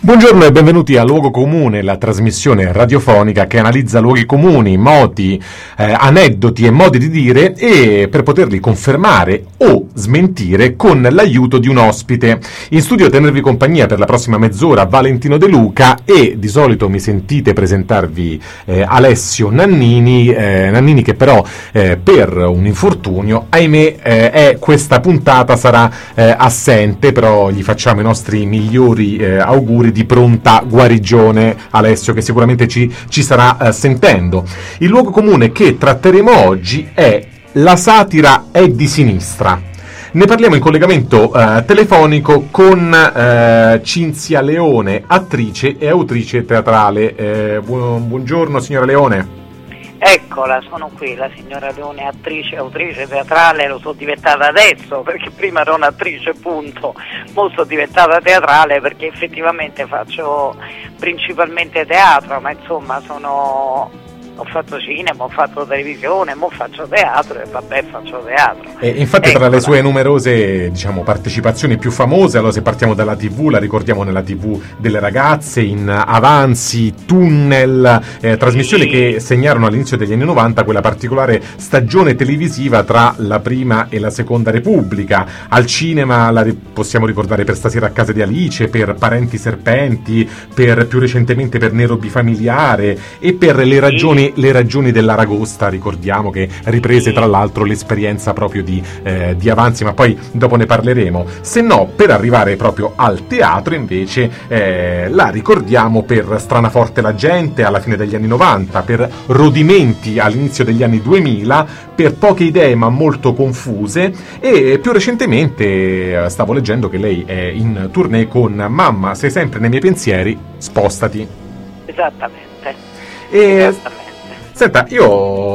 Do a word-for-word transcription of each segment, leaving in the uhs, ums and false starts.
Buongiorno e benvenuti a Luogo Comune, la trasmissione radiofonica che analizza luoghi comuni, moti, eh, aneddoti e modi di dire e per poterli confermare o smentire con l'aiuto di un ospite. In studio a tenervi compagnia per la prossima mezz'ora Valentino De Luca e di solito mi sentite presentarvi eh, Alessio Nannini, eh, Nannini che però eh, per un infortunio, ahimè, eh, è, questa puntata sarà eh, assente, però gli facciamo i nostri migliori eh, auguri di pronta guarigione, Alessio, che sicuramente ci, ci starà uh, sentendo. Il luogo comune che tratteremo oggi è la satira è di sinistra. Ne parliamo in collegamento uh, telefonico con uh, Cinzia Leone, attrice e autrice teatrale. Eh, bu- buongiorno signora Leone. Eccola, sono qui, la signora Leone, attrice, autrice teatrale, lo sono diventata adesso, perché prima ero un'attrice, punto. Mo sono diventata teatrale perché effettivamente faccio principalmente teatro, ma insomma sono... ho fatto cinema, ho fatto televisione, mo faccio teatro e vabbè faccio teatro. E infatti Eccola. Tra le sue numerose, diciamo, partecipazioni più famose, allora se partiamo dalla tivù, la ricordiamo nella tivù delle ragazze, in Avanzi, Tunnel, eh, trasmissioni Sì. che segnarono all'inizio degli anni novanta quella particolare stagione televisiva tra la prima e la seconda Repubblica. Al cinema la ri- possiamo ricordare per Stasera a casa di Alice, per Parenti Serpenti, per più recentemente per Nero Bifamiliare e per le ragioni le ragioni dell'Aragosta, ricordiamo che riprese tra l'altro l'esperienza proprio di, eh, di Avanzi, ma poi dopo ne parleremo. Se no, per arrivare proprio al teatro invece eh, la ricordiamo per Stranaforte la gente alla fine degli anni novanta, per Rodimenti all'inizio degli anni duemila, per Poche idee ma molto confuse e più recentemente eh, stavo leggendo che lei è in tournée con Mamma sei sempre nei miei pensieri, spostati. Esattamente. E... Esattamente. Senta, io,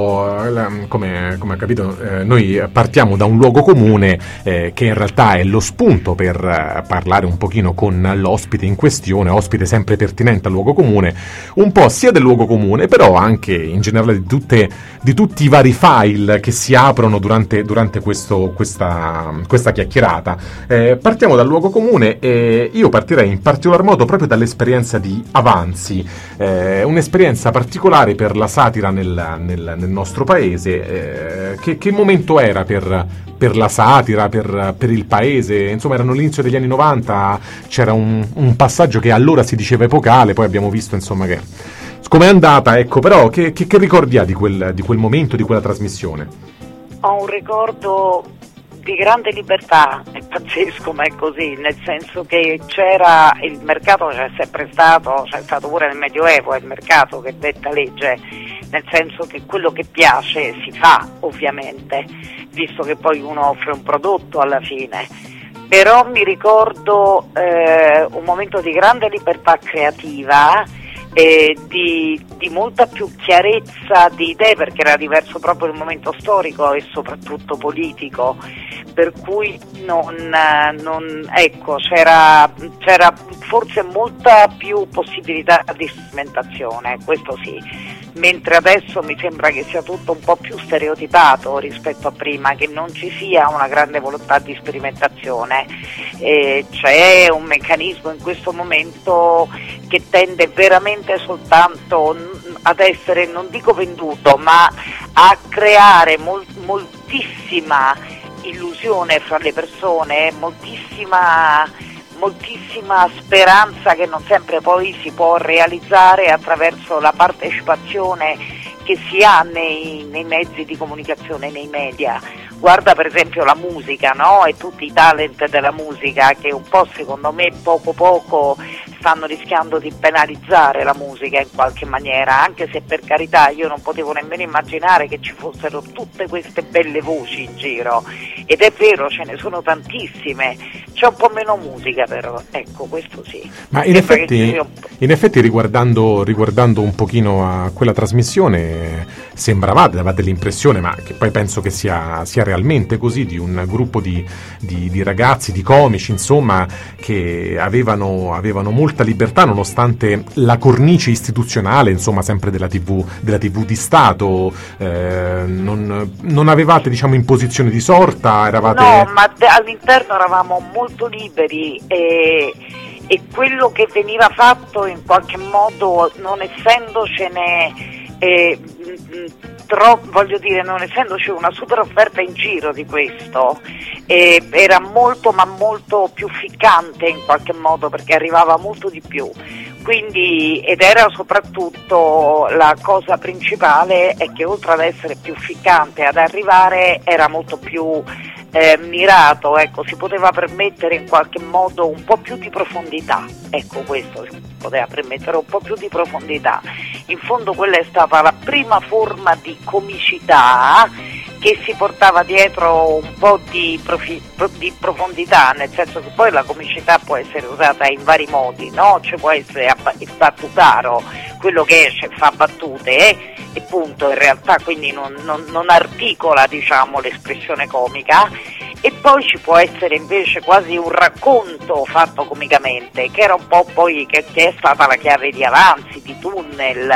come, come ha capito, eh, noi partiamo da un luogo comune eh, che in realtà è lo spunto per eh, parlare un pochino con l'ospite in questione, ospite sempre pertinente al luogo comune, un po' sia del luogo comune, però anche in generale di, tutte, di tutti i vari file che si aprono durante, durante questo, questa, questa chiacchierata. Eh, partiamo dal luogo comune e io partirei in particolar modo proprio dall'esperienza di Avanzi, eh, un'esperienza particolare per la satira Nel, nel, nel nostro paese. Eh, che, che momento era per, per la satira, per, per il paese? Insomma, erano l'inizio degli anni novanta, c'era un, un passaggio che allora si diceva epocale, poi abbiamo visto insomma che com'è andata, ecco, però che, che, che ricordi ha di quel, di quel momento, di quella trasmissione? Ho un ricordo di grande libertà, è pazzesco ma è così, nel senso che c'era il mercato, c'è sempre stato, c'è stato pure nel Medioevo, è il mercato che detta legge, nel senso che quello che piace si fa ovviamente, visto che poi uno offre un prodotto alla fine. Però mi ricordo eh, un momento di grande libertà creativa, eh, di, di molta più chiarezza di idee, perché era diverso proprio il momento storico e soprattutto politico, per cui non, non ecco c'era, c'era forse molta più possibilità di sperimentazione, questo sì, mentre adesso mi sembra che sia tutto un po' più stereotipato rispetto a prima, che non ci sia una grande volontà di sperimentazione. Eh, c'è un meccanismo in questo momento che tende veramente soltanto ad essere, non dico venduto, ma a creare mol- moltissima illusione fra le persone, moltissima moltissima speranza che non sempre poi si può realizzare attraverso la partecipazione che si ha nei, nei mezzi di comunicazione, nei media. Guarda per esempio la musica, no? E tutti i talent della musica che un po' secondo me poco poco stanno rischiando di penalizzare la musica in qualche maniera, anche se per carità io non potevo nemmeno immaginare che ci fossero tutte queste belle voci in giro, ed è vero, ce ne sono tantissime, c'è un po' meno musica però, ecco, questo sì. Ma in effetti, in effetti riguardando, riguardando un pochino a quella trasmissione sembravate, davate l'impressione, ma che poi penso che sia, sia realmente così, di un gruppo di, di, di ragazzi, di comici, insomma, che avevano, avevano molta libertà nonostante la cornice istituzionale, insomma, sempre della tivù, della tivù di Stato. Eh, non, non avevate, diciamo, imposizione di sorta, eravate... No, ma de- all'interno eravamo molto liberi e, e quello che veniva fatto in qualche modo, non essendocene... Eh, tro- voglio dire, non essendoci una super offerta in giro di questo, eh, era molto ma molto più ficcante in qualche modo, perché arrivava molto di più. Quindi, ed era soprattutto la cosa principale, è che oltre ad essere più ficcante, ad arrivare era molto più eh, mirato, ecco, si poteva permettere in qualche modo un po' più di profondità, ecco, questo si poteva permettere un po' più di profondità. In fondo quella è stata la prima forma di comicità che si portava dietro un po' di, profi- di profondità, nel senso che poi la comicità può essere usata in vari modi, no? Cioè può essere abba- il battutaro, quello che esce fa battute eh? e punto, in realtà quindi non, non, non articola, diciamo, l'espressione comica. E poi ci può essere invece quasi un racconto fatto comicamente, che era un po' poi che, che è stata la chiave di avanzi, di tunnel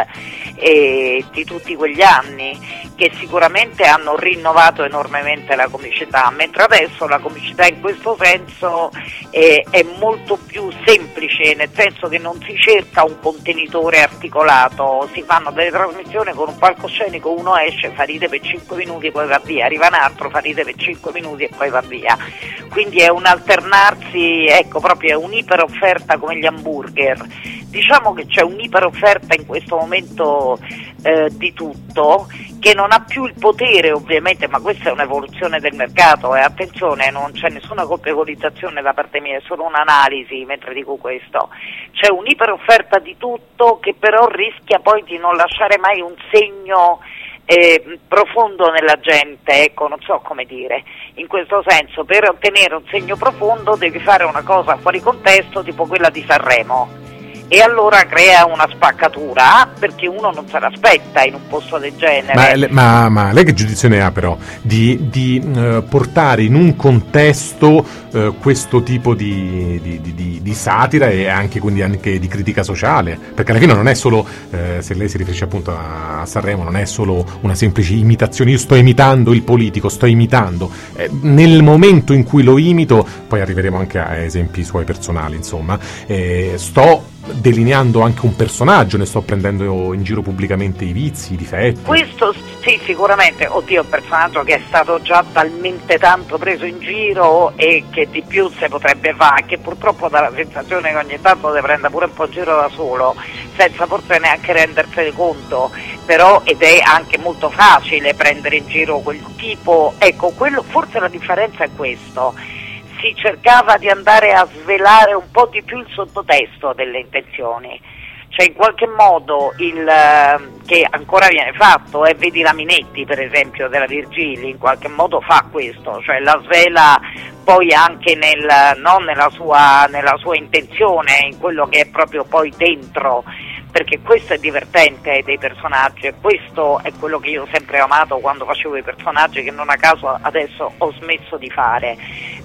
e di tutti quegli anni, che sicuramente hanno rinnovato enormemente la comicità, mentre adesso la comicità in questo senso è, è molto più semplice, nel senso che non si cerca un contenitore articolato, si fanno delle trasmissioni con un palcoscenico, uno esce, fa ride per cinque minuti e poi va via, arriva un altro, fa ride per cinque minuti e poi va via. Quindi è un alternarsi, ecco, proprio è un'iperofferta come gli hamburger. Diciamo che c'è un'iperofferta in questo momento eh, di tutto, che non ha più il potere ovviamente, ma questa è un'evoluzione del mercato e attenzione, non c'è nessuna colpevolizzazione da parte mia, è solo un'analisi mentre dico questo. C'è un'iperofferta di tutto che però rischia poi di non lasciare mai un segno Eh, profondo nella gente, ecco, non so come dire. In questo senso, per ottenere un segno profondo devi fare una cosa fuori contesto, tipo quella di Sanremo, e allora crea una spaccatura perché uno non se l'aspetta in un posto del genere. Ma, ma, ma lei che giudizio ne ha però di, di uh, portare in un contesto uh, questo tipo di, di, di, di satira e anche quindi anche di critica sociale? Perché alla fine non è solo, uh, se lei si riferisce appunto a, a Sanremo, non è solo una semplice imitazione, io sto imitando il politico, sto imitando. Eh, nel momento in cui lo imito, poi arriveremo anche a esempi suoi personali, insomma, eh, sto delineando anche un personaggio, ne sto prendendo in giro pubblicamente i vizi, i difetti. Questo sì, sicuramente, oddio, un personaggio che è stato già talmente tanto preso in giro e che di più si potrebbe fare, che purtroppo dà la sensazione che ogni tanto si prenda pure un po' in giro da solo, senza forse neanche rendersene conto, però, ed è anche molto facile prendere in giro quel tipo, ecco, quello, forse la differenza è questo. Si cercava di andare a svelare un po' di più il sottotesto delle intenzioni, cioè in qualche modo il eh, che ancora viene fatto, e eh, vedi la Minetti per esempio della Virgili, in qualche modo fa questo, cioè la svela poi anche nel, non nella sua, nella sua intenzione, in quello che è proprio poi dentro, perché questo è divertente dei personaggi e questo è quello che io ho sempre amato quando facevo i personaggi, che non a caso adesso ho smesso di fare.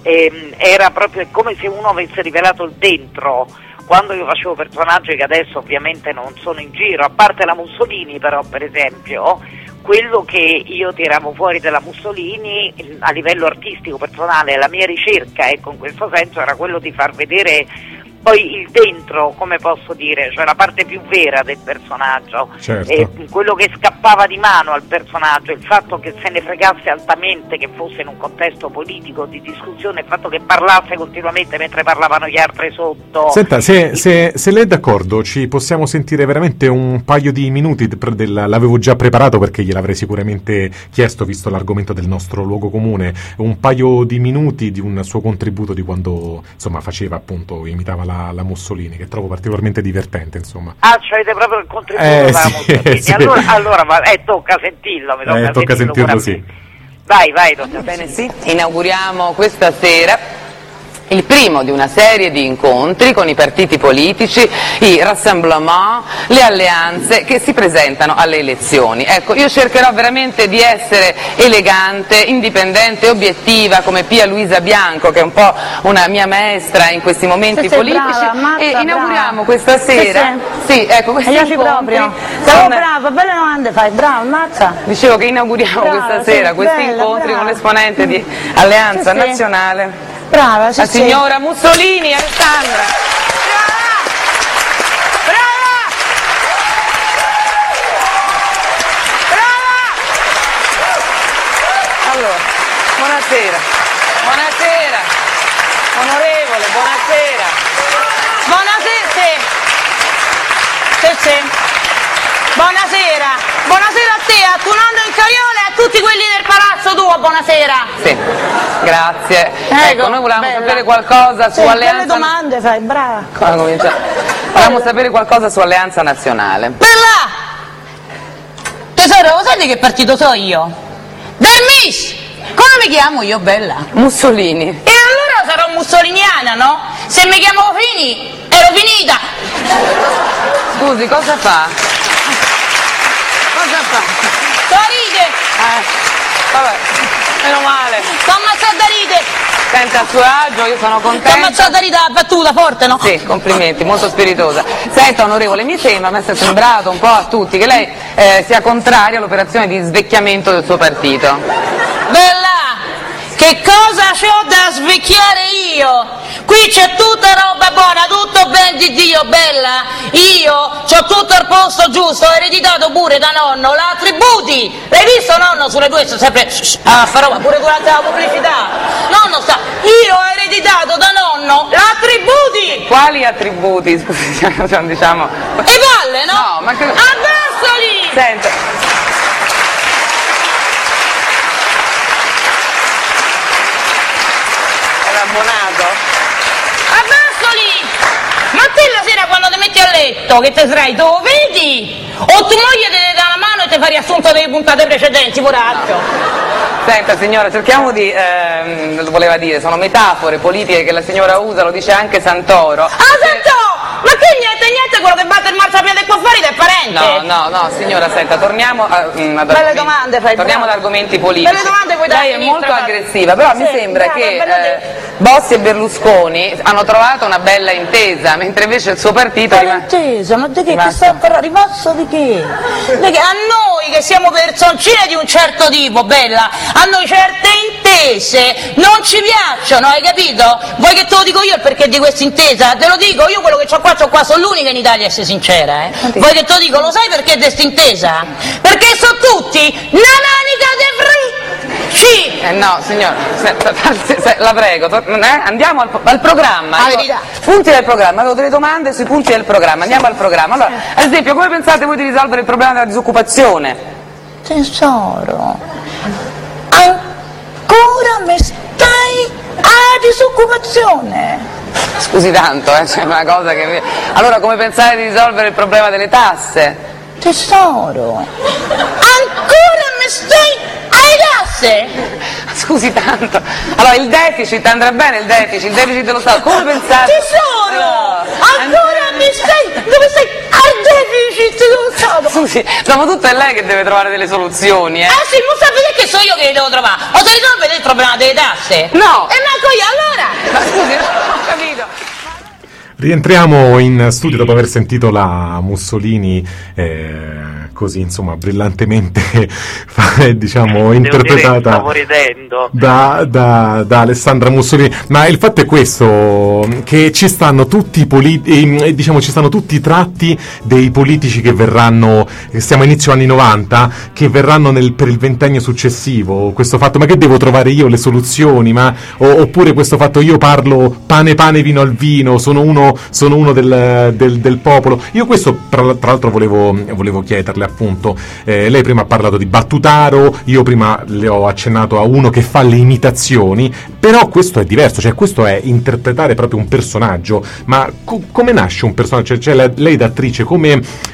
E, era proprio come se uno avesse rivelato il dentro quando io facevo personaggi che adesso ovviamente non sono in giro, a parte la Mussolini però per esempio. Quello che io tiravo fuori della Mussolini a livello artistico personale, la mia ricerca, ecco, in questo senso era quello di far vedere poi il dentro, come posso dire, cioè la parte più vera del personaggio, certo. E quello che scappava di mano al personaggio, il fatto che se ne fregasse altamente, che fosse in un contesto politico di discussione, il fatto che parlasse continuamente mentre parlavano gli altri sotto. Senta, se, se, se lei è d'accordo ci possiamo sentire veramente un paio di minuti del, l'avevo già preparato perché gliel'avrei sicuramente chiesto visto l'argomento del nostro luogo comune, un paio di minuti di un suo contributo di quando insomma faceva appunto, imitava la la Mussolini, che trovo particolarmente divertente, insomma. Ah, cioè avete proprio il contributo eh, della sì, Mussolini. Sì. Allora, allora ma, eh, tocca sentirlo, mi tocca, eh, tocca sentirlo, sentirlo sì. Vai, vai, tocca. Bene, sì, inauguriamo questa sera il primo di una serie di incontri con i partiti politici, i rassemblement, le alleanze che si presentano alle elezioni. Ecco, io cercherò veramente di essere elegante, indipendente, obiettiva come Pia Luisa Bianco, che è un po' una mia maestra in questi momenti sì, politici, brava, ammazza, e inauguriamo brava. questa sera, sì, sì, ecco, questi incontri. proprio. Con... brava, belle domande fai, brava, ammazza. Dicevo che inauguriamo brava, questa sera sì, questi bella, incontri brava. con l'esponente di Alleanza sì, sì. Nazionale. Brava, sì, la sì. signora Mussolini, Alessandra. Brava! Brava! Brava! Allora, buonasera. Buonasera. Onorevole, buonasera. Buonasera, sì. Sì, sì. Buonasera. Buonasera a te, a tuo nonno in Caiola e a tutti quelli del palazzo tuo, buonasera. Sì, grazie. Ecco, Ecco, noi volevamo bella. sapere qualcosa su Sì, Alleanza... belle domande fai, brava. Come comincia? Volevamo sapere qualcosa su Alleanza Nazionale. Bella! Tesoro, lo sai di che partito so io? Del M I S! Come mi chiamo io, bella? Mussolini. E allora sarò mussoliniana, no? Se mi chiamavo Fini, ero finita! Scusi, cosa fa? Cosa fa? Sorride! Eh, vabbè, meno male. Sto ammazzata da ride! Senta, a suo agio, io sono Sto contenta. ammazzata da ride, la battuta forte, no? Sì, complimenti, molto spiritosa. Senta, onorevole, mi sembra, a me è sembrato un po' a tutti, che lei eh, sia contraria all'operazione di svecchiamento del suo partito. Bella! Che cosa c'ho da svecchiare io? Qui c'è tutta roba buona, tutto ben di Dio, bella. Io c'ho tutto al posto giusto, ho ereditato pure da nonno la attributi. L'hai visto nonno sulle tue sto sempre a fare roba pure durante la pubblicità? Nonno sta. Io ho ereditato da nonno la attributi. Quali attributi, scusi, diciamo... E palle, no? No, ma che... Abbassali! Senta... Abbonato? Abbassali! Ma te la sera quando ti metti a letto, che te srai, tu vedi? O tua moglie te dà la mano e ti fa riassunto delle puntate precedenti, poraccio? Senta signora, cerchiamo di, ehm, voleva dire, sono metafore politiche che la signora usa, lo dice anche Santoro. Ah, Santoro! Ma che niente, niente, quello che batte il marciapiede qua fuori è parente? No, no, no, signora, senta, torniamo a, mm, ad Belle argomenti, domande fai, torniamo bravo. ad argomenti politici. Belle domande puoi dare Lei è a sinistra, molto bravo. aggressiva, però Sì, mi sembra brava, che bella eh, te. Bossi e Berlusconi hanno trovato una bella intesa, mentre invece il suo partito Ma rimane... intesa, ma di che Rimasta. ti sta parlando? Rimasto di che? Di che? A noi che siamo personcine di un certo tipo, bella, a noi certe intese non ci piacciono, hai capito? Vuoi che te lo dico io il perché di questa intesa? Te lo dico, io quello che c'ho qua, c'ho qua, sono l'unica in Italia a essere sincera, eh? Vuoi che te lo dico? Lo sai perché di questa intesa? Perché sono tutti una manica de free! Sì! Eh no, signora, se- se- se- la prego, tor- eh, andiamo al, al programma. La Io- verità. punti del programma, avevo delle domande sui punti del programma, andiamo al programma. Allora, ad esempio, come pensate voi di risolvere il problema della disoccupazione? Tesoro, ancora mi stai a disoccupazione? Scusi tanto, eh, c'è una cosa che... mi- Allora, come pensate di risolvere il problema delle tasse? Tesoro, ancora mi stai alle tasse? Scusi tanto. Allora, il deficit, andrà bene il deficit, il deficit dello Stato, come pensate? Tesoro, No, ancora mi stai, dove stai? Al deficit dello Stato? Scusi, dopo è lei che deve trovare delle soluzioni, eh? Ah sì, non sa vedere che sono io che li devo trovare, o se risolvere il problema delle tasse? No. E manco io, allora? Ma scusi, non ho capito. Rientriamo in studio dopo aver sentito la Mussolini eh, così insomma brillantemente diciamo interpretata stavo ridendo. da, da, da Alessandra Mussolini. Ma il fatto è questo, che ci stanno tutti i politi- eh, diciamo ci stanno tutti i tratti dei politici che verranno, siamo a inizio anni novanta, che verranno nel, per il ventennio successivo. Questo fatto, ma che devo trovare io le soluzioni, ma o, oppure questo fatto, io parlo pane pane vino al vino, sono uno sono uno del, del, del popolo. Io questo tra, tra l'altro volevo, volevo chiederle appunto, eh, lei prima ha parlato di Battutaro, io prima le ho accennato a uno che fa le imitazioni, però questo è diverso, cioè questo è interpretare proprio un personaggio. Ma co- come nasce un personaggio? Cioè, cioè lei da attrice come...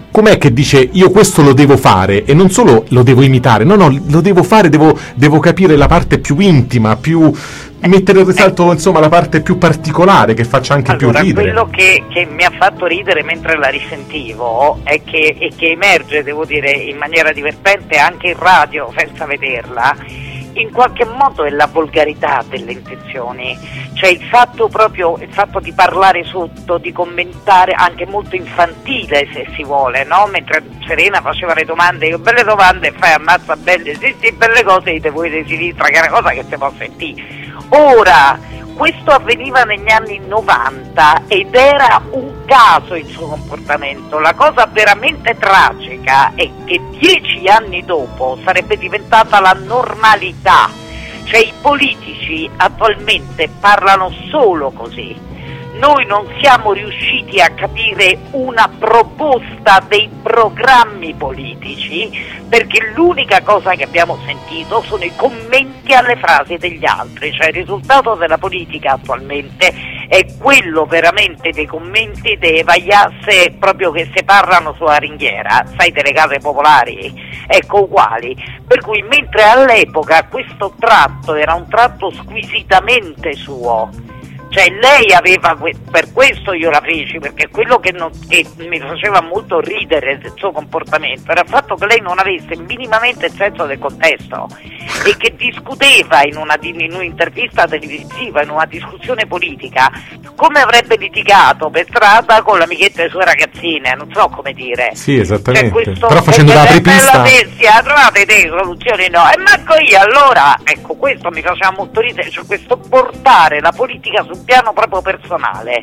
com'è che dice io questo lo devo fare e non solo lo devo imitare, no no, lo devo fare, devo, devo capire la parte più intima, più mettere in risalto insomma la parte più particolare che faccia anche allora, più ridere. Quello che, che mi ha fatto ridere mentre la risentivo è che, e che emerge, devo dire, in maniera divertente anche in radio senza vederla, in qualche modo è la volgarità delle intenzioni, cioè il fatto proprio, il fatto di parlare sotto, di commentare, anche molto infantile se si vuole, no? Mentre Serena faceva le domande, io belle domande, fai ammazza belle, sì sì, belle cose, dite voi di sinistra, che è una cosa che si può sentire. Ora, questo avveniva negli anni novanta ed era un caso il suo comportamento. La cosa veramente tragica è che dieci anni dopo sarebbe diventata la normalità. Cioè i politici attualmente parlano solo così. Noi non siamo riusciti a capire una proposta dei programmi politici perché l'unica cosa che abbiamo sentito sono i commenti alle frasi degli altri, cioè il risultato della politica attualmente è quello veramente dei commenti dei vaiasse proprio che si parlano sulla ringhiera, sai, delle case popolari, ecco, uguali, per cui mentre all'epoca questo tratto era un tratto squisitamente suo, cioè lei aveva, per questo io la feci, perché quello che, non, che mi faceva molto ridere del suo comportamento era il fatto che lei non avesse minimamente il senso del contesto e che discuteva in, una, in un'intervista televisiva, in una discussione politica, come avrebbe litigato per strada con l'amichetta delle sue ragazzine, non so come dire. Sì, esattamente. Cioè, questo, però facendo la apripista... Bestia, trovate dei soluzioni, no? E manco io, allora, ecco, questo mi faceva molto ridere, cioè questo portare la politica sul piano proprio personale.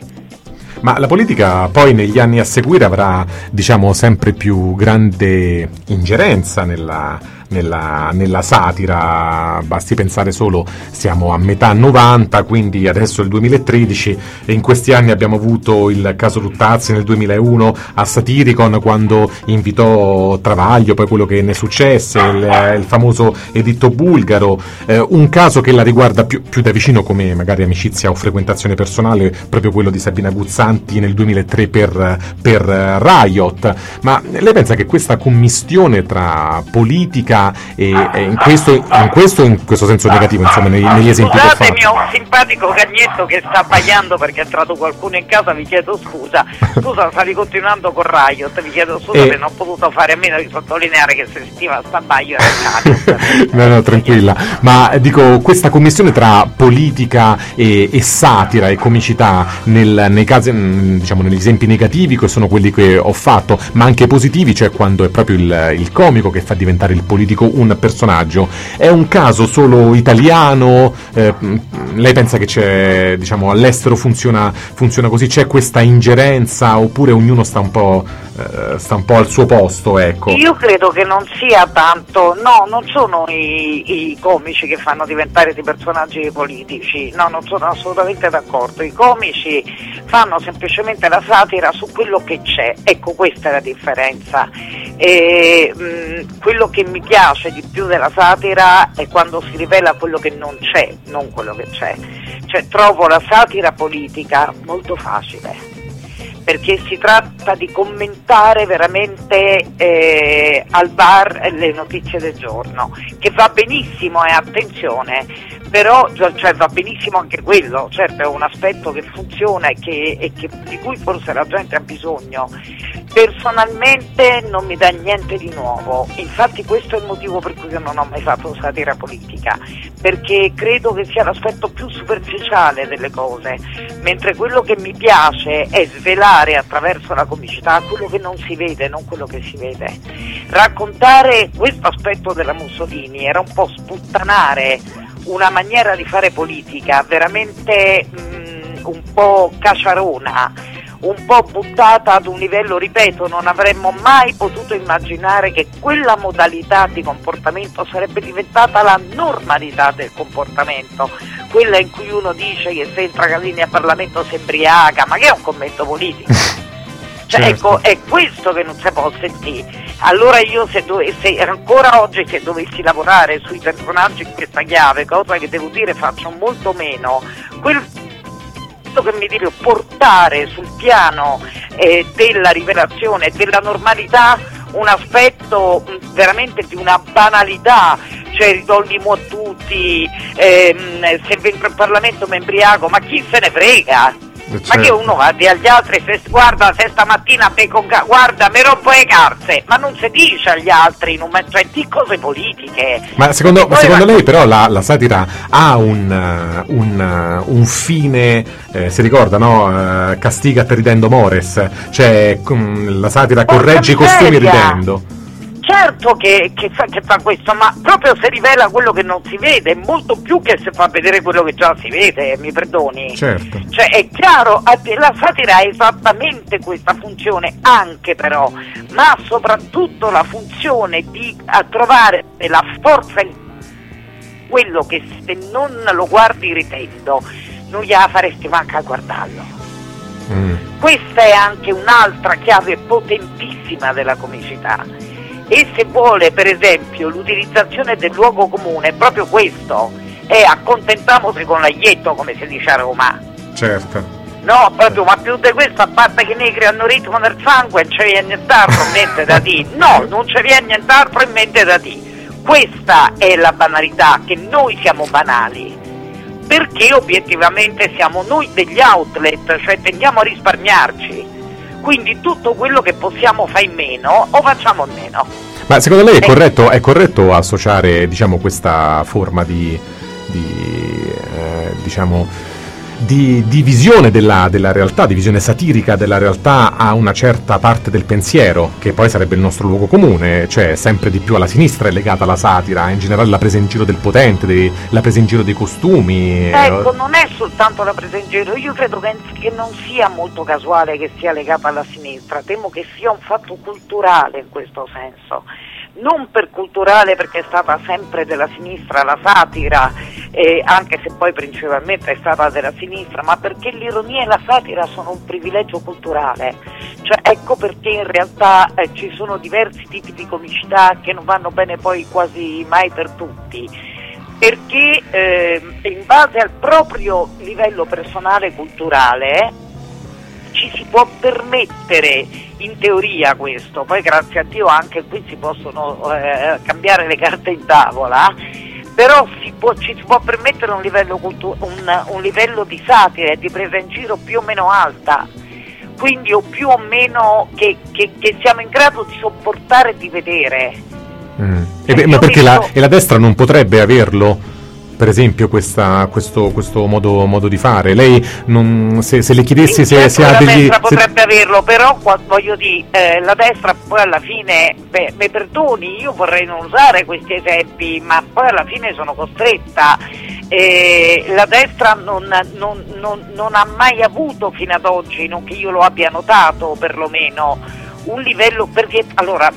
Ma la politica poi negli anni a seguire avrà, diciamo, sempre più grande ingerenza nella, nella, nella satira, basti pensare solo, siamo a metà novanta, quindi adesso è il duemilatredici e in questi anni abbiamo avuto il caso Luttazzi nel duemilauno a Satiricon quando invitò Travaglio, poi quello che ne successe, il, il famoso editto bulgaro, eh, un caso che la riguarda più, più da vicino come magari amicizia o frequentazione personale, proprio quello di Sabina Guzzanti nel duemilatré per, per Riot. Ma lei pensa che questa commistione tra politica e, e in questo in questo in questo senso negativo, insomma, negli, negli esempi che fa? Scusate, mio simpatico cagnetto che sta abbaiando perché è entrato qualcuno in casa, vi chiedo scusa. Scusa, stavi continuando con Riot, vi chiedo scusa e... che non ho potuto fare a meno di sottolineare che se sentiva sta abbaio era il cane. No, no, tranquilla. Ma dico, questa commissione tra politica e, e satira e comicità nel, nei casi, diciamo, negli esempi negativi, che sono quelli che ho fatto, ma anche positivi, cioè quando è proprio il, il comico che fa diventare il politico un personaggio, è un caso solo italiano? Eh, lei pensa che c'è, diciamo, all'estero funziona, funziona così? C'è questa ingerenza oppure ognuno sta un po', eh, sta un po' al suo posto, ecco? Io credo che non sia tanto, no, non sono i, i comici che fanno diventare dei personaggi politici, no, non sono assolutamente d'accordo. I comici fanno semplicemente la satira su quello che c'è, ecco, questa è la differenza. E, mh, quello che mi piace di più della satira è quando si rivela quello che non c'è, non quello che c'è. Cioè trovo la satira politica molto facile, perché si tratta di commentare veramente eh, al bar le notizie del giorno, che va benissimo, e eh, attenzione, però cioè, va benissimo anche quello, certo è un aspetto che funziona e, che, e che, di cui forse la gente ha bisogno. Personalmente non mi dà niente di nuovo, infatti questo è il motivo per cui io non ho mai fatto satira politica, perché credo che sia l'aspetto più superficiale delle cose, mentre quello che mi piace è svelare attraverso la comicità quello che non si vede, non quello che si vede. Raccontare questo aspetto della Mussolini era un po' sputtanare una maniera di fare politica veramente mh, un po' caciarona, un po' buttata ad un livello, ripeto, non avremmo mai potuto immaginare che quella modalità di comportamento sarebbe diventata la normalità del comportamento, quella in cui uno dice che se entra Casini a Parlamento si embriaca, ma che è un commento politico. Cioè, certo. Ecco, è questo che non si può sentire. Allora io se dovessi, ancora oggi se dovessi lavorare sui personaggi in questa chiave, cosa che devo dire faccio molto meno, quel che mi devo portare sul piano eh, della rivelazione, della normalità, un aspetto mh, veramente di una banalità, cioè risolvimo a tutti, ehm, se entro in Parlamento mi embriaco, ma chi se ne frega? Certo. Ma che uno va agli altri, se guarda se stamattina becco, guarda mi rompo le calze, ma non si dice agli altri, non, cioè di cose politiche. Ma secondo, secondo lei però la, la satira ha un, un, un fine, eh, si ricorda, no? Uh, castiga per ridendo mores, cioè um, la satira corregge i costumi ridendo. Certo che, che, fa, che fa questo, ma proprio se rivela quello che non si vede, molto più che se fa vedere quello che già si vede, mi perdoni. Certo. Cioè è chiaro, la satira ha esattamente questa funzione anche però, ma soprattutto la funzione di a trovare la forza in quello che se non lo guardi ridendo non gliela faresti manca a guardarlo. Mm. Questa è anche un'altra chiave potentissima della comicità. E se vuole, per esempio, l'utilizzazione del luogo comune, proprio questo, è accontentiamoci con l'aglietto, come si dice a Roma. Certo. No, proprio, ma più di questo, a parte che i negri hanno ritmo nel sangue, non ci viene nient'altro in mente da dire. No, non ci viene nient'altro in mente da dire. Questa è la banalità, che noi siamo banali, perché obiettivamente siamo noi degli outlet, cioè tendiamo a risparmiarci. Quindi tutto quello che possiamo fare in meno o facciamo in meno. Ma secondo lei è corretto, è corretto associare, diciamo, questa forma di, di eh, diciamo di, di visione della, della realtà, di visione satirica della realtà a una certa parte del pensiero, che poi sarebbe il nostro luogo comune, cioè sempre di più alla sinistra è legata la satira, in generale la presa in giro del potente, dei, la presa in giro dei costumi. Ecco, non è soltanto la presa in giro, io credo che, che non sia molto casuale che sia legata alla sinistra, temo che sia un fatto culturale in questo senso. Non per culturale perché è stata sempre della sinistra la satira, eh, anche se poi principalmente è stata della sinistra, ma perché l'ironia e la satira sono un privilegio culturale. Cioè, ecco perché in realtà eh, ci sono diversi tipi di comicità che non vanno bene poi quasi mai per tutti, perché eh, in base al proprio livello personale culturale ci si può permettere in teoria questo, poi grazie a Dio anche qui si possono eh, cambiare le carte in tavola, però si può, ci si può permettere un livello, cultu- un, un livello di satira e di presa in giro più o meno alta, quindi o più o meno che, che, che siamo in grado di sopportare e di vedere. Mm. E beh, ma perché la, e la destra non potrebbe averlo? Per esempio questa, questo, questo modo, modo di fare, lei non, se, se le chiedessi se, se ha la degli... destra potrebbe se... averlo, però voglio dire, eh, la destra poi alla fine, beh, mi perdoni, io vorrei non usare questi esempi, ma poi alla fine sono costretta, eh, la destra non, non, non, non ha mai avuto fino ad oggi, non che io lo abbia notato perlomeno, un livello, perché allora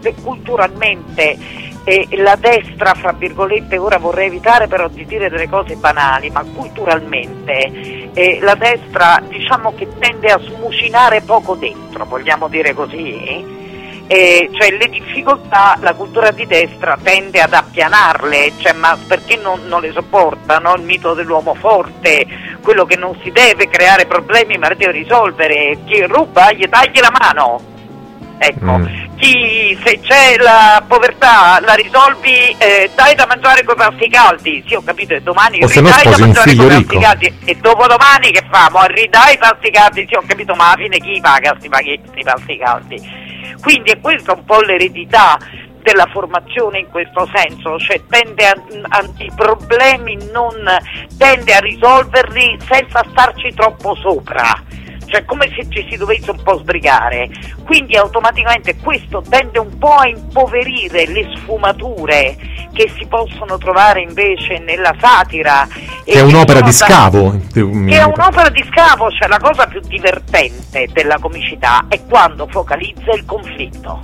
culturalmente... E la destra, fra virgolette, ora vorrei evitare però di dire delle cose banali, ma culturalmente eh, la destra diciamo che tende a smucinare poco dentro, vogliamo dire così, eh, cioè le difficoltà la cultura di destra tende ad appianarle, cioè, ma perché non, non le sopporta, no? Il mito dell'uomo forte, quello che non si deve creare problemi ma deve risolvere, chi ruba gli tagli la mano. Ecco, mm. chi, se c'è la povertà la risolvi, eh, dai da mangiare coi pasti caldi, sì ho capito, e domani o se no ridai da mangiare coi ricco. pasti caldi, e dopodomani che famo? Ridai i pasti caldi, sì ho capito, ma alla fine chi paga sti pasti caldi? Quindi è questa un po' l'eredità della formazione in questo senso, cioè tende a, a i problemi non tende a risolverli senza starci troppo sopra. Cioè come se ci si dovesse un po' sbrigare, quindi automaticamente questo tende un po' a impoverire le sfumature che si possono trovare invece nella satira. Che è un'opera di scavo. Che è un'opera di scavo, cioè la cosa più divertente della comicità è quando focalizza il conflitto.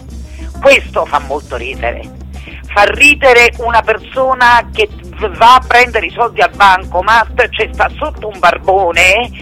Questo fa molto ridere. Fa ridere una persona che va a prendere i soldi al bancomat, cioè sta sotto un barbone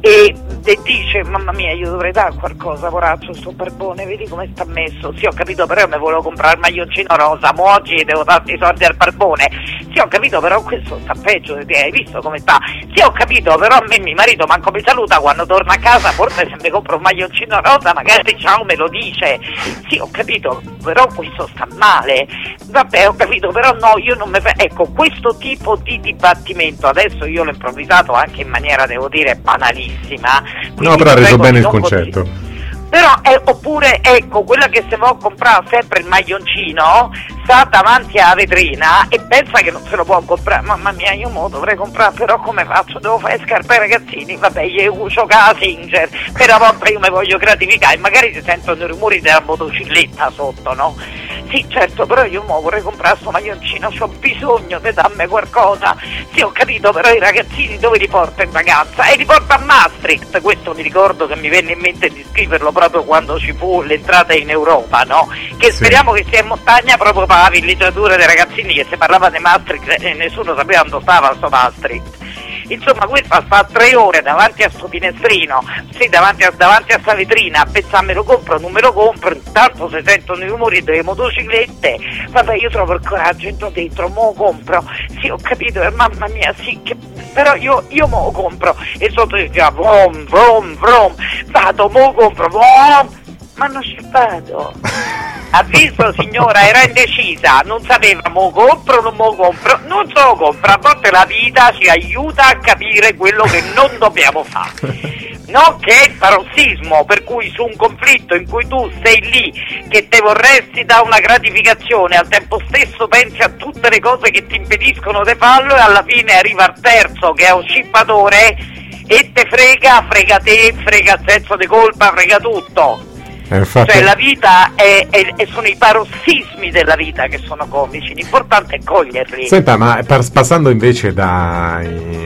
e, e dice mamma mia io dovrei dare qualcosa, poraccio sto barbone, vedi come sta messo. Sì ho capito, però mi volevo comprare il maglioncino rosa, mo oggi devo darti i soldi al barbone. Sì ho capito, però questo sta peggio di te, hai visto come sta? Sì ho capito, però a me mio marito manco mi saluta quando torna a casa, forse se mi compro un maglioncino rosa magari ciao me lo dice. Sì ho capito, però questo sta male. Vabbè ho capito, però no, io non mi... Ecco, questo tipo di dibattimento adesso io l'ho improvvisato anche in maniera, devo dire, banalissima. No, però ha reso bene il concetto. Così. Però, eh, oppure, ecco, quella che se vuole comprare sempre il maglioncino sta davanti alla vetrina e pensa che non se lo può comprare. Mamma mia, io mo dovrei comprare, però come faccio? Devo fare scarpe ai ragazzini? Vabbè, io uso la Singer, per una volta io mi voglio gratificare, magari si sentono i rumori della motocicletta sotto, no? Sì, certo, però io mo vorrei comprare sto maglioncino, ho bisogno di darmi qualcosa. Sì, ho capito, però i ragazzini dove li porta in vacanza? E li porta a Maastricht, questo mi ricordo che mi venne in mente di scriverlo proprio quando ci fu l'entrata in Europa, no? Che sì. Speriamo che sia in montagna proprio per la villeggiatura dei ragazzini, che si parlava di Maastricht e nessuno sapeva dove stava sto Maastricht. Insomma, questa sta tre ore davanti a sto finestrino, sì, davanti a, davanti a sta vetrina, a pensare me lo compro, non me lo compro, intanto si sentono i rumori delle motociclette. Vabbè, io trovo il coraggio, entro dentro, mo lo compro. Sì, ho capito, eh, mamma mia, sì, che... però io, io mo lo compro. E sotto diceva, vom, vom, vom, vado, mo lo compro, vom, ma non ci vado. Ha visto signora, era indecisa, non sapeva mo compro o non mo compro, non se lo compro. A volte la vita ci aiuta a capire quello che non dobbiamo fare. No, che è il parossismo, per cui su un conflitto in cui tu sei lì che te vorresti dare una gratificazione, al tempo stesso pensi a tutte le cose che ti impediscono di farlo e alla fine arriva il terzo che è un scippatore e te frega, frega te, frega il senso di colpa, frega tutto. Eh, infatti... Cioè la vita è, è, è sono i parossismi della vita che sono comici, l'importante è coglierli. Senta, ma per, passando invece da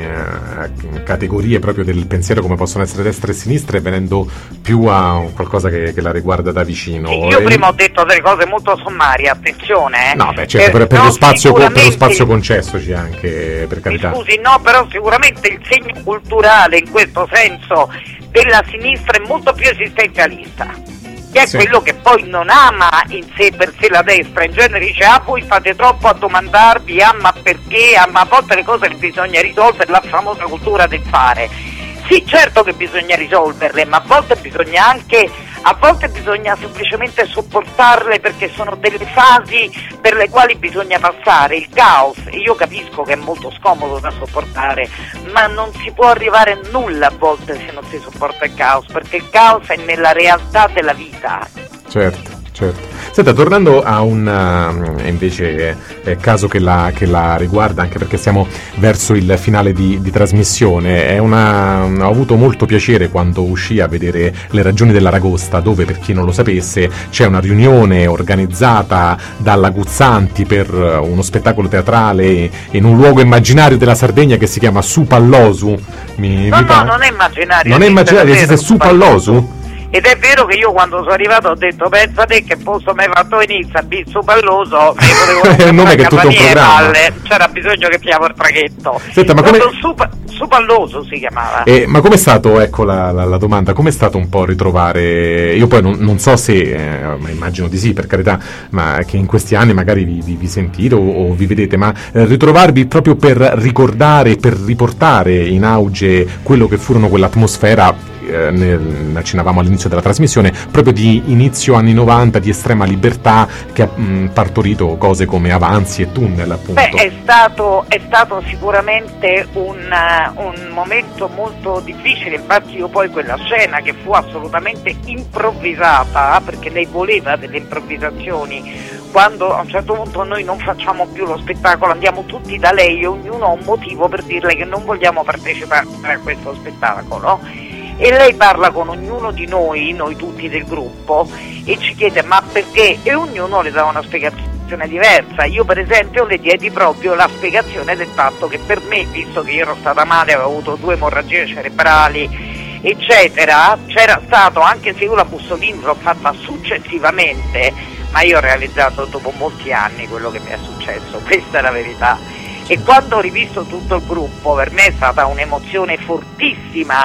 uh, categorie proprio del pensiero come possono essere destra e sinistra e venendo più a qualcosa che, che la riguarda da vicino. Sì, io e... prima ho detto delle cose molto sommarie, attenzione. Eh. No, beh, certo, per, per, no, lo spazio, per lo spazio il... concessoci anche, per carità. Scusi, no, però sicuramente il segno culturale in questo senso della sinistra è molto più esistenzialista. Che è sì. Quello che poi non ama in sé per sé la destra, in genere dice ah voi fate troppo a domandarvi ah ma perché, ah ma a volte le cose bisogna risolvere, la famosa cultura del fare. Sì, certo che bisogna risolverle, ma a volte bisogna anche, a volte bisogna semplicemente sopportarle perché sono delle fasi per le quali bisogna passare, il caos, e io capisco che è molto scomodo da sopportare, ma non si può arrivare a nulla a volte se non si sopporta il caos, perché il caos è nella realtà della vita. Certo. Certo. Senta, tornando a un uh, invece eh, caso che la, che la riguarda, anche perché siamo verso il finale di, di trasmissione, è una, ho avuto molto piacere quando uscì a vedere Le ragioni dell'Aragosta, dove, per chi non lo sapesse, c'è una riunione organizzata dalla Guzzanti per uno spettacolo teatrale in un luogo immaginario della Sardegna che si chiama Supallosu. Mi, no, mi no, pa- non è immaginario. Non è immaginario, esiste Supallosu? Ed è vero che io quando sono arrivato ho detto pensa te che posto mi hai fatto venire a Bizzo Palloso, mi potevo il nome che è tutto un programma. C'era bisogno che pigliavo il traghetto. Senta, ma come... Su Palloso si chiamava. Eh, ma com'è stato, ecco la, la, la domanda, com'è stato un po' ritrovare, io poi non, non so se, eh, ma immagino di sì per carità, ma che in questi anni magari vi, vi, vi sentite o, o vi vedete, ma eh, ritrovarvi proprio per ricordare, per riportare in auge quello che furono quell'atmosfera, eh, ne accennavamo all'inizio della trasmissione, proprio di inizio anni novanta, di estrema libertà, che ha mh, partorito cose come Avanzi e Tunnel, appunto. Beh, è stato, è stato sicuramente un, uh, un momento molto difficile, infatti io poi quella scena che fu assolutamente improvvisata, perché lei voleva delle improvvisazioni, quando a un certo punto noi non facciamo più lo spettacolo, andiamo tutti da lei e ognuno ha un motivo per dirle che non vogliamo partecipare a questo spettacolo, e lei parla con ognuno di noi, noi tutti del gruppo, e ci chiede ma perché, e ognuno le dà una spiegazione diversa. Io per esempio le diedi proprio la spiegazione del fatto che per me, visto che io ero stata male, avevo avuto due emorragie cerebrali eccetera, c'era stato, anche se io la Bussolini l'ho fatta successivamente, ma io ho realizzato dopo molti anni quello che mi è successo, questa è la verità. E quando ho rivisto tutto il gruppo, per me è stata un'emozione fortissima,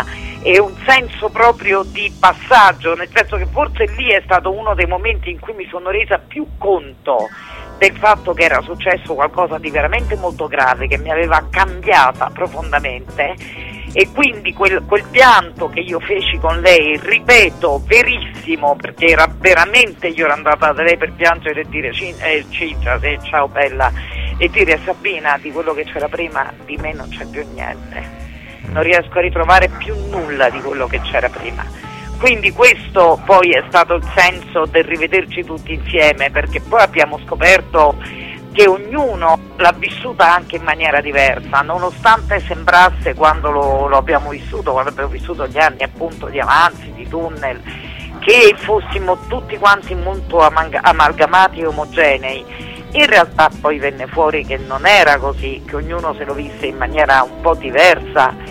e un senso proprio di passaggio, nel senso che forse lì è stato uno dei momenti in cui mi sono resa più conto del fatto che era successo qualcosa di veramente molto grave, che mi aveva cambiata profondamente, e quindi quel, quel pianto che io feci con lei, ripeto, verissimo, perché era veramente, io ero andata da lei per piangere e dire eh, Cinzia, sì, ciao bella, e dire Sabina, di quello che c'era prima di me non c'è più niente, non riesco a ritrovare più nulla di quello che c'era prima. Quindi questo poi è stato il senso del rivederci tutti insieme, perché poi abbiamo scoperto che ognuno l'ha vissuta anche in maniera diversa, nonostante sembrasse, quando lo, lo abbiamo vissuto, quando abbiamo vissuto gli anni appunto di avanzi, di tunnel, che fossimo tutti quanti molto amang- amalgamati e omogenei. In realtà poi venne fuori che non era così, che ognuno se lo visse in maniera un po' diversa,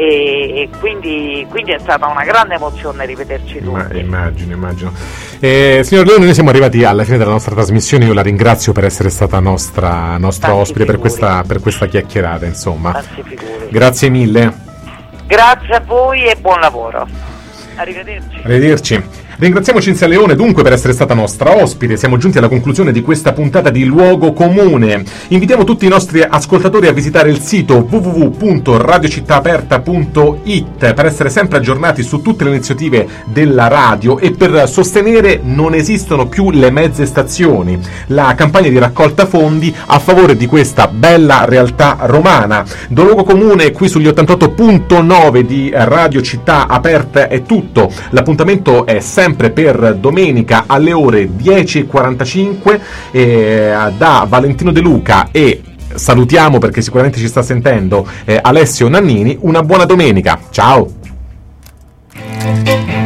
e quindi, quindi è stata una grande emozione rivederci tutti. Ma, immagino, immagino. Eh, signor Leone, noi siamo arrivati alla fine della nostra trasmissione, io la ringrazio per essere stata nostra, nostra ospite per questa, per questa chiacchierata, insomma. Grazie mille. Grazie a voi e buon lavoro. Arrivederci. Arrivederci. Ringraziamo Cinzia Leone dunque per essere stata nostra ospite. Siamo giunti alla conclusione di questa puntata di Luogo Comune. Invitiamo tutti i nostri ascoltatori a visitare il sito w w w punto radio città aperta punto i t per essere sempre aggiornati su tutte le iniziative della radio e per sostenere Non esistono più le mezze stazioni, la campagna di raccolta fondi a favore di questa bella realtà romana. Da Luogo Comune qui sugli ottantotto punto nove di Radio Città Aperta è tutto. L'appuntamento è sempre sempre per domenica alle ore dieci e quarantacinque eh, da Valentino De Luca e salutiamo, perché sicuramente ci sta sentendo, eh, Alessio Nannini. Una buona domenica, ciao.